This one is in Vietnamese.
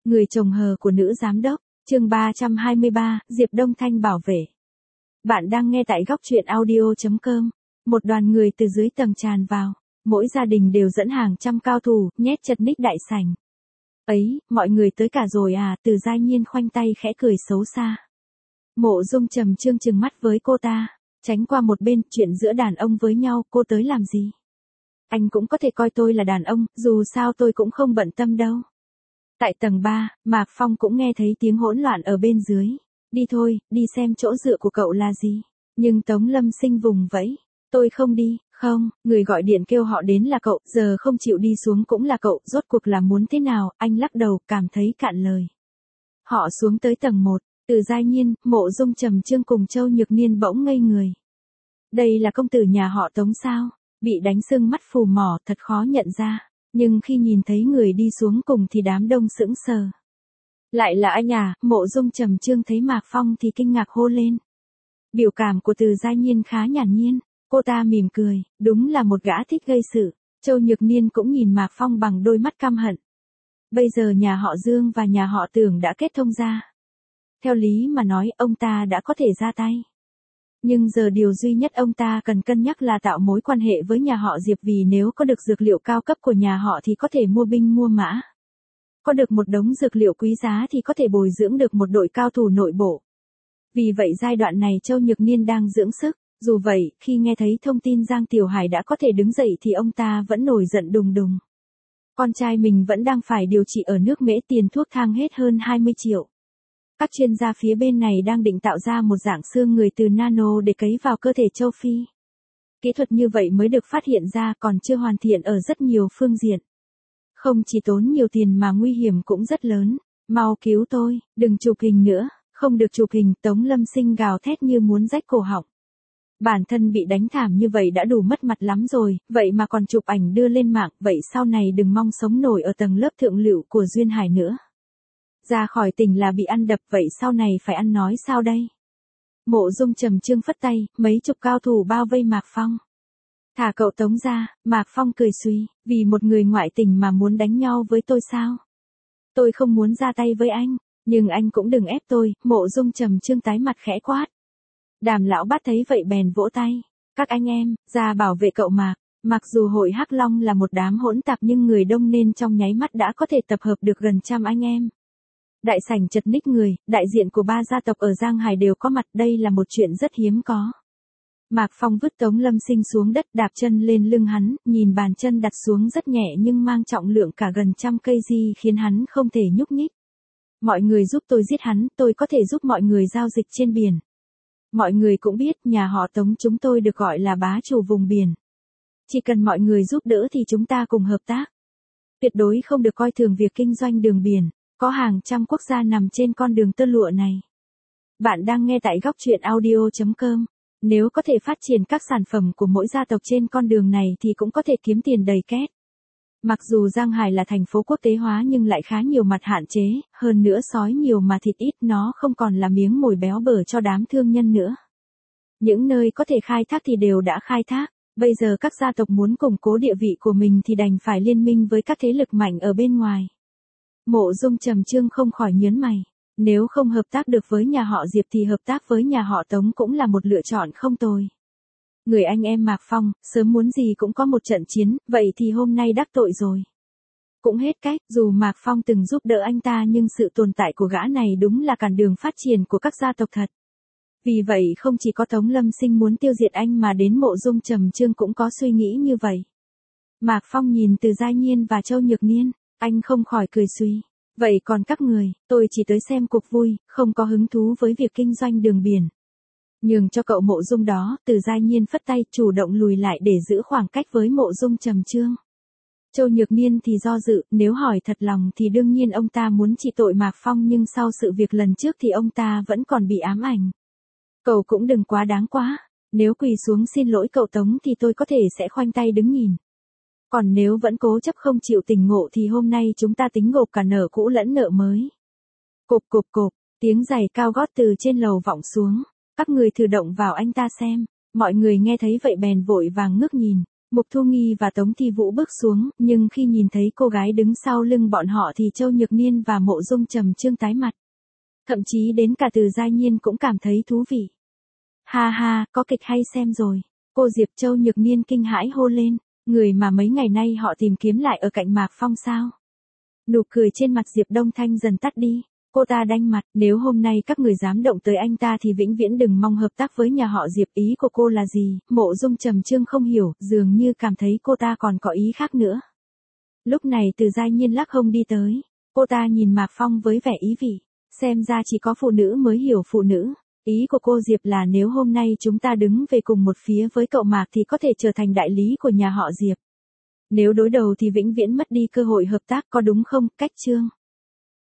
Người chồng hờ của nữ giám đốc, chương 323, Diệp Đông Thanh bảo vệ. Bạn đang nghe tại góc truyện audio.com. Một đoàn người từ dưới tầng tràn vào, mỗi gia đình đều dẫn hàng trăm cao thủ, nhét chật ních đại sảnh. Ấy, mọi người tới cả rồi à, Từ Giai Nhiên khoanh tay khẽ cười xấu xa. Mộ Dung trầm trương trừng mắt với cô ta, tránh qua một bên, chuyện giữa đàn ông với nhau, cô tới làm gì? Anh cũng có thể coi tôi là đàn ông, dù sao tôi cũng không bận tâm đâu. Tại tầng 3, Mạc Phong cũng nghe thấy tiếng hỗn loạn ở bên dưới. Đi thôi, đi xem chỗ dựa của cậu là gì. Nhưng Tống Lâm Sinh vùng vẫy. Tôi không đi, không, người gọi điện kêu họ đến là cậu, giờ không chịu đi xuống cũng là cậu, rốt cuộc là muốn thế nào, anh lắc đầu, cảm thấy cạn lời. Họ xuống tới tầng 1, Từ Giai Nhiên, Mộ Dung trầm trương cùng Châu Nhược Niên bỗng ngây người. Đây là công tử nhà họ Tống sao? Bị đánh sưng mắt phù mỏ, thật khó nhận ra. Nhưng khi nhìn thấy người đi xuống cùng thì đám đông sững sờ. Lại là anh à, Mộ Dung trầm trương thấy Mạc Phong thì kinh ngạc hô lên. Biểu cảm của Từ Giai Nhiên khá nhàn nhiên, cô ta mỉm cười, đúng là một gã thích gây sự. Châu Nhược Niên cũng nhìn Mạc Phong bằng đôi mắt căm hận. Bây giờ nhà họ Dương và nhà họ Tưởng đã kết thông ra. Theo lý mà nói ông ta đã có thể ra tay. Nhưng giờ điều duy nhất ông ta cần cân nhắc là tạo mối quan hệ với nhà họ Diệp, vì nếu có được dược liệu cao cấp của nhà họ thì có thể mua binh mua mã. Có được một đống dược liệu quý giá thì có thể bồi dưỡng được một đội cao thủ nội bộ. Vì vậy giai đoạn này Châu Nhược Niên đang dưỡng sức. Dù vậy, khi nghe thấy thông tin Giang Tiểu Hải đã có thể đứng dậy thì ông ta vẫn nổi giận đùng đùng. Con trai mình vẫn đang phải điều trị ở nước Mễ, tiền thuốc thang hết hơn 20 triệu. Các chuyên gia phía bên này đang định tạo ra một dạng xương người từ nano để cấy vào cơ thể Châu Phi. Kỹ thuật như vậy mới được phát hiện ra, còn chưa hoàn thiện ở rất nhiều phương diện. Không chỉ tốn nhiều tiền mà nguy hiểm cũng rất lớn. Mau cứu tôi, đừng chụp hình nữa. Không được chụp hình, Tống Lâm Sinh gào thét như muốn rách cổ họng. Bản thân bị đánh thảm như vậy đã đủ mất mặt lắm rồi, vậy mà còn chụp ảnh đưa lên mạng, vậy sau này đừng mong sống nổi ở tầng lớp thượng lưu của Duyên Hải nữa. Ra khỏi tỉnh là bị ăn đập, vậy sau này phải ăn nói sao đây? Mộ Dung trầm trương phất tay, mấy chục cao thủ bao vây Mạc Phong. Thả cậu Tống ra, Mạc Phong cười suy, vì một người ngoại tỉnh mà muốn đánh nhau với tôi sao? Tôi không muốn ra tay với anh, nhưng anh cũng đừng ép tôi, Mộ Dung trầm trương tái mặt khẽ quát. Đàm lão bát thấy vậy bèn vỗ tay. Các anh em, ra bảo vệ cậu Mạc. Mặc dù hội Hắc Long là một đám hỗn tạp nhưng người đông nên trong nháy mắt đã có thể tập hợp được gần trăm anh em. Đại sảnh chật ních người, đại diện của 3 gia tộc ở Giang Hải đều có mặt, đây là một chuyện rất hiếm có. Mạc Phong vứt Tống Lâm Sinh xuống đất, đạp chân lên lưng hắn, nhìn bàn chân đặt xuống rất nhẹ nhưng mang trọng lượng cả gần 100 cây khiến hắn không thể nhúc nhích. Mọi người giúp tôi giết hắn, tôi có thể giúp mọi người giao dịch trên biển. Mọi người cũng biết nhà họ Tống chúng tôi được gọi là bá chủ vùng biển. Chỉ cần mọi người giúp đỡ thì chúng ta cùng hợp tác. Tuyệt đối không được coi thường việc kinh doanh đường biển. Có hàng trăm quốc gia nằm trên con đường tơ lụa này. Bạn đang nghe tại góc truyện audio.com. Nếu có thể phát triển các sản phẩm của mỗi gia tộc trên con đường này thì cũng có thể kiếm tiền đầy két. Mặc dù Giang Hải là thành phố quốc tế hóa nhưng lại khá nhiều mặt hạn chế, hơn nữa sói nhiều mà thịt ít, nó không còn là miếng mồi béo bở cho đám thương nhân nữa. Những nơi có thể khai thác thì đều đã khai thác, bây giờ các gia tộc muốn củng cố địa vị của mình thì đành phải liên minh với các thế lực mạnh ở bên ngoài. Mộ Dung trầm trương không khỏi nhớn mày, nếu không hợp tác được với nhà họ Diệp thì hợp tác với nhà họ Tống cũng là một lựa chọn không tồi. Người anh em Mạc Phong, sớm muốn gì cũng có một trận chiến, vậy thì hôm nay đắc tội rồi. Cũng hết cách, dù Mạc Phong từng giúp đỡ anh ta nhưng sự tồn tại của gã này đúng là cản đường phát triển của các gia tộc thật. Vì vậy không chỉ có Tống Lâm Sinh muốn tiêu diệt anh mà đến Mộ Dung trầm trương cũng có suy nghĩ như vậy. Mạc Phong nhìn Từ Giai Nhiên và Châu Nhược Niên, anh không khỏi cười suy. Vậy còn các người, tôi chỉ tới xem cuộc vui, không có hứng thú với việc kinh doanh đường biển. Nhường cho cậu Mộ Dung đó, Từ Giai Nhiên phất tay, chủ động lùi lại để giữ khoảng cách với Mộ Dung trầm trương. Châu Nhược Niên thì do dự, nếu hỏi thật lòng thì đương nhiên ông ta muốn trị tội Mạc Phong, nhưng sau sự việc lần trước thì ông ta vẫn còn bị ám ảnh. Cậu cũng đừng quá đáng quá, nếu quỳ xuống xin lỗi cậu Tống thì tôi có thể sẽ khoanh tay đứng nhìn. Còn nếu vẫn cố chấp không chịu tỉnh ngộ thì hôm nay chúng ta tính gộp cả nợ cũ lẫn nợ mới. Cộp cộp cộp, tiếng giày cao gót từ trên lầu vọng xuống. Các người thử động vào anh ta xem. Mọi người nghe thấy vậy bèn vội vàng ngước nhìn. Mục Thu Nghi và Tống Thi Vũ bước xuống, nhưng khi nhìn thấy cô gái đứng sau lưng bọn họ thì Châu Nhược Niên và Mộ Dung Trầm Trương tái mặt. Thậm chí đến cả Từ Giai Nhiên cũng cảm thấy thú vị. Ha ha, có kịch hay xem rồi. Cô Diệp. Châu Nhược Niên kinh hãi hô lên, người mà mấy ngày nay họ tìm kiếm lại ở cạnh Mạc Phong sao? Nụ cười trên mặt Diệp Đông Thanh dần tắt đi. Cô ta đanh mặt, nếu hôm nay các người dám động tới anh ta thì vĩnh viễn đừng mong hợp tác với nhà họ Diệp. Ý của cô là gì? Mộ Dung Trầm Trương không hiểu, dường như cảm thấy cô ta còn có ý khác nữa. Lúc này Từ Giai Nhiên lắc hông đi tới. Cô ta nhìn Mạc Phong với vẻ ý vị. Xem ra chỉ có phụ nữ mới hiểu phụ nữ. Ý của cô Diệp là nếu hôm nay chúng ta đứng về cùng một phía với cậu Mạc thì có thể trở thành đại lý của nhà họ Diệp. Nếu đối đầu thì vĩnh viễn mất đi cơ hội hợp tác, có đúng không, Cách Trương?